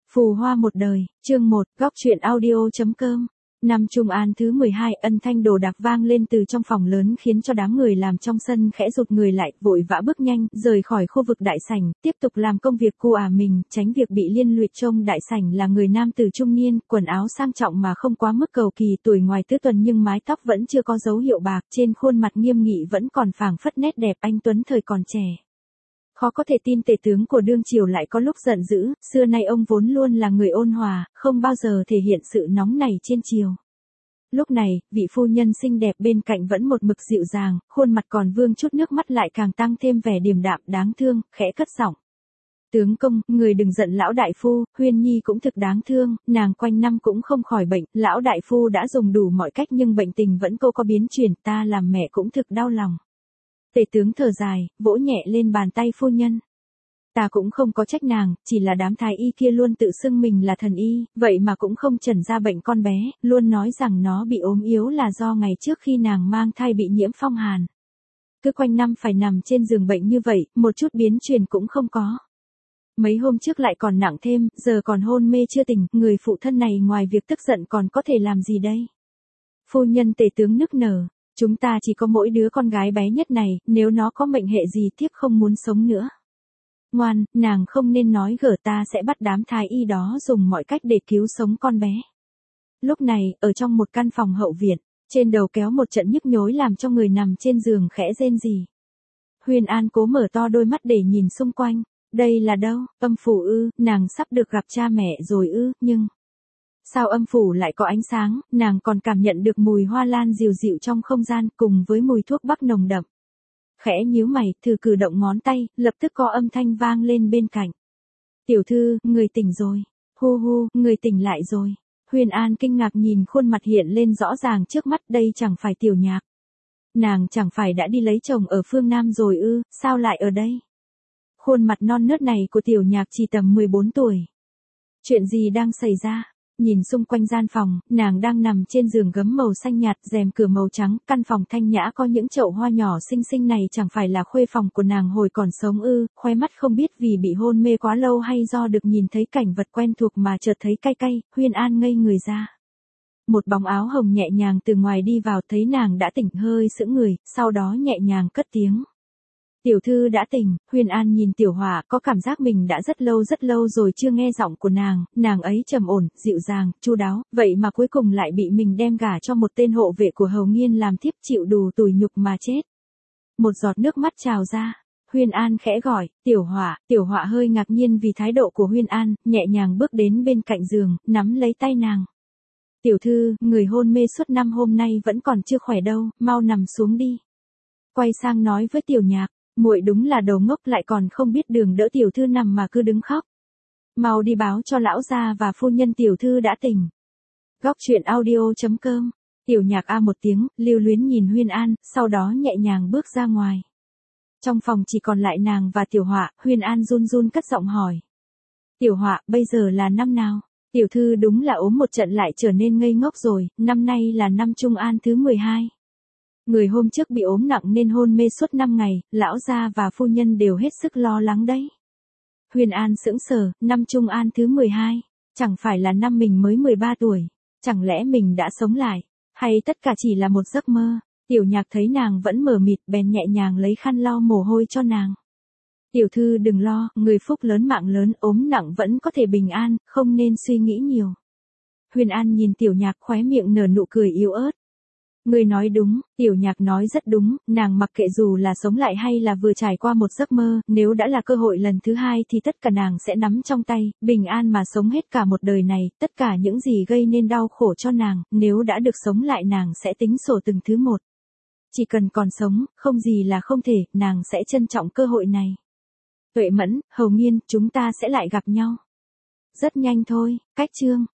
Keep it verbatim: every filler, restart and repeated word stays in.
Phù hoa một đời, chương một, góc truyện audio.com. Năm Trung An thứ mười hai, ân thanh đồ đạc vang lên từ trong phòng lớn khiến cho đám người làm trong sân khẽ rụt người lại, vội vã bước nhanh, rời khỏi khu vực đại sảnh, tiếp tục làm công việc của à mình, tránh việc bị liên lụy. Trong đại sảnh là người nam tử trung niên, quần áo sang trọng mà không quá mức cầu kỳ, tuổi ngoài tứ tuần nhưng mái tóc vẫn chưa có dấu hiệu bạc, trên khuôn mặt nghiêm nghị vẫn còn phảng phất nét đẹp anh tuấn thời còn trẻ. Khó có thể tin tể tướng của đương triều lại có lúc giận dữ, xưa nay ông vốn luôn là người ôn hòa, không bao giờ thể hiện sự nóng nảy trên triều. Lúc này, vị phu nhân xinh đẹp bên cạnh vẫn một mực dịu dàng, khuôn mặt còn vương chút nước mắt lại càng tăng thêm vẻ điềm đạm đáng thương, khẽ cất giọng. Tướng công, người đừng giận lão đại phu, Huyên Nhi cũng thực đáng thương, nàng quanh năm cũng không khỏi bệnh, lão đại phu đã dùng đủ mọi cách nhưng bệnh tình vẫn cô có biến chuyển, ta làm mẹ cũng thực đau lòng. Tể tướng thở dài, vỗ nhẹ lên bàn tay phu nhân. Ta cũng không có trách nàng, chỉ là đám thái y kia luôn tự xưng mình là thần y, vậy mà cũng không chẩn ra bệnh con bé, luôn nói rằng nó bị ốm yếu là do ngày trước khi nàng mang thai bị nhiễm phong hàn. Cứ quanh năm phải nằm trên giường bệnh như vậy, một chút biến chuyển cũng không có. Mấy hôm trước lại còn nặng thêm, giờ còn hôn mê chưa tỉnh, người phụ thân này ngoài việc tức giận còn có thể làm gì đây? Phu nhân tể tướng nức nở. Chúng ta chỉ có mỗi đứa con gái bé nhất này, nếu nó có mệnh hệ gì tiếp không muốn sống nữa. Ngoan, nàng không nên nói gở, ta sẽ bắt đám thái y đó dùng mọi cách để cứu sống con bé. Lúc này, ở trong một căn phòng hậu viện, trên đầu kéo một trận nhức nhối làm cho người nằm trên giường khẽ rên rỉ. Huyền An cố mở to đôi mắt để nhìn xung quanh. Đây là đâu? Âm phủ ư? Nàng sắp được gặp cha mẹ rồi ư? Nhưng sao âm phủ lại có ánh sáng, nàng còn cảm nhận được mùi hoa lan dịu dịu trong không gian cùng với mùi thuốc bắc nồng đậm. Khẽ nhíu mày, thử cử động ngón tay, lập tức có âm thanh vang lên bên cạnh. Tiểu thư, người tỉnh rồi. Hu hu, người tỉnh lại rồi. Huyền An kinh ngạc nhìn khuôn mặt hiện lên rõ ràng trước mắt, đây chẳng phải Tiểu Nhạc. Nàng chẳng phải đã đi lấy chồng ở phương Nam rồi ư, sao lại ở đây? Khuôn mặt non nớt này của Tiểu Nhạc chỉ tầm mười bốn tuổi. Chuyện gì đang xảy ra? Nhìn xung quanh gian phòng, nàng đang nằm trên giường gấm màu xanh nhạt, rèm cửa màu trắng, căn phòng thanh nhã có những chậu hoa nhỏ xinh xinh này chẳng phải là khuê phòng của nàng hồi còn sống ư? Khoe mắt không biết vì bị hôn mê quá lâu hay do được nhìn thấy cảnh vật quen thuộc mà chợt thấy cay cay, Huyền An ngây người ra. Một bóng áo hồng nhẹ nhàng từ ngoài đi vào, thấy nàng đã tỉnh hơi sững người, sau đó nhẹ nhàng cất tiếng. Tiểu thư đã tỉnh. Huyền An nhìn Tiểu Hỏa, có cảm giác mình đã rất lâu rất lâu rồi chưa nghe giọng của nàng, nàng ấy trầm ổn, dịu dàng, chu đáo, vậy mà cuối cùng lại bị mình đem gả cho một tên hộ vệ của Hầu Nghiên làm thiếp, chịu đủ tủi nhục mà chết. Một giọt nước mắt trào ra. Huyền An khẽ gọi, Tiểu Hỏa. Tiểu Hỏa hơi ngạc nhiên vì thái độ của Huyền An, nhẹ nhàng bước đến bên cạnh giường, nắm lấy tay nàng. Tiểu thư, người hôn mê suốt năm hôm nay vẫn còn chưa khỏe đâu, mau nằm xuống đi. Quay sang nói với Tiểu Nhạc. Muội đúng là đầu ngốc, lại còn không biết đường đỡ tiểu thư nằm mà cứ đứng khóc. Mau đi báo cho lão gia và phu nhân tiểu thư đã tỉnh. Góc truyện audio.com. Tiểu Nhạc a một tiếng, lưu luyến nhìn Huyền An, sau đó nhẹ nhàng bước ra ngoài. Trong phòng chỉ còn lại nàng và Tiểu Họa, Huyền An run run cất giọng hỏi. Tiểu Họa, bây giờ là năm nào? Tiểu thư đúng là ốm một trận lại trở nên ngây ngốc rồi, năm nay là năm Trung An thứ mười hai. Người hôm trước bị ốm nặng nên hôn mê suốt năm ngày, lão gia và phu nhân đều hết sức lo lắng đấy. Huyền An sững sờ, năm Trung An thứ mười hai, chẳng phải là năm mình mới mười ba tuổi, chẳng lẽ mình đã sống lại, hay tất cả chỉ là một giấc mơ? Tiểu Nhạc thấy nàng vẫn mờ mịt, bèn nhẹ nhàng lấy khăn lau mồ hôi cho nàng. Tiểu thư đừng lo, người phúc lớn mạng lớn, ốm nặng vẫn có thể bình an, không nên suy nghĩ nhiều. Huyền An nhìn Tiểu Nhạc, khóe miệng nở nụ cười yếu ớt. Người nói đúng, Tiểu Nhạc nói rất đúng, nàng mặc kệ dù là sống lại hay là vừa trải qua một giấc mơ, nếu đã là cơ hội lần thứ hai thì tất cả nàng sẽ nắm trong tay, bình an mà sống hết cả một đời này, tất cả những gì gây nên đau khổ cho nàng, nếu đã được sống lại nàng sẽ tính sổ từng thứ một. Chỉ cần còn sống, không gì là không thể, nàng sẽ trân trọng cơ hội này. Tuệ Mẫn, Hầu Nghiên, chúng ta sẽ lại gặp nhau. Rất nhanh thôi, cách chương.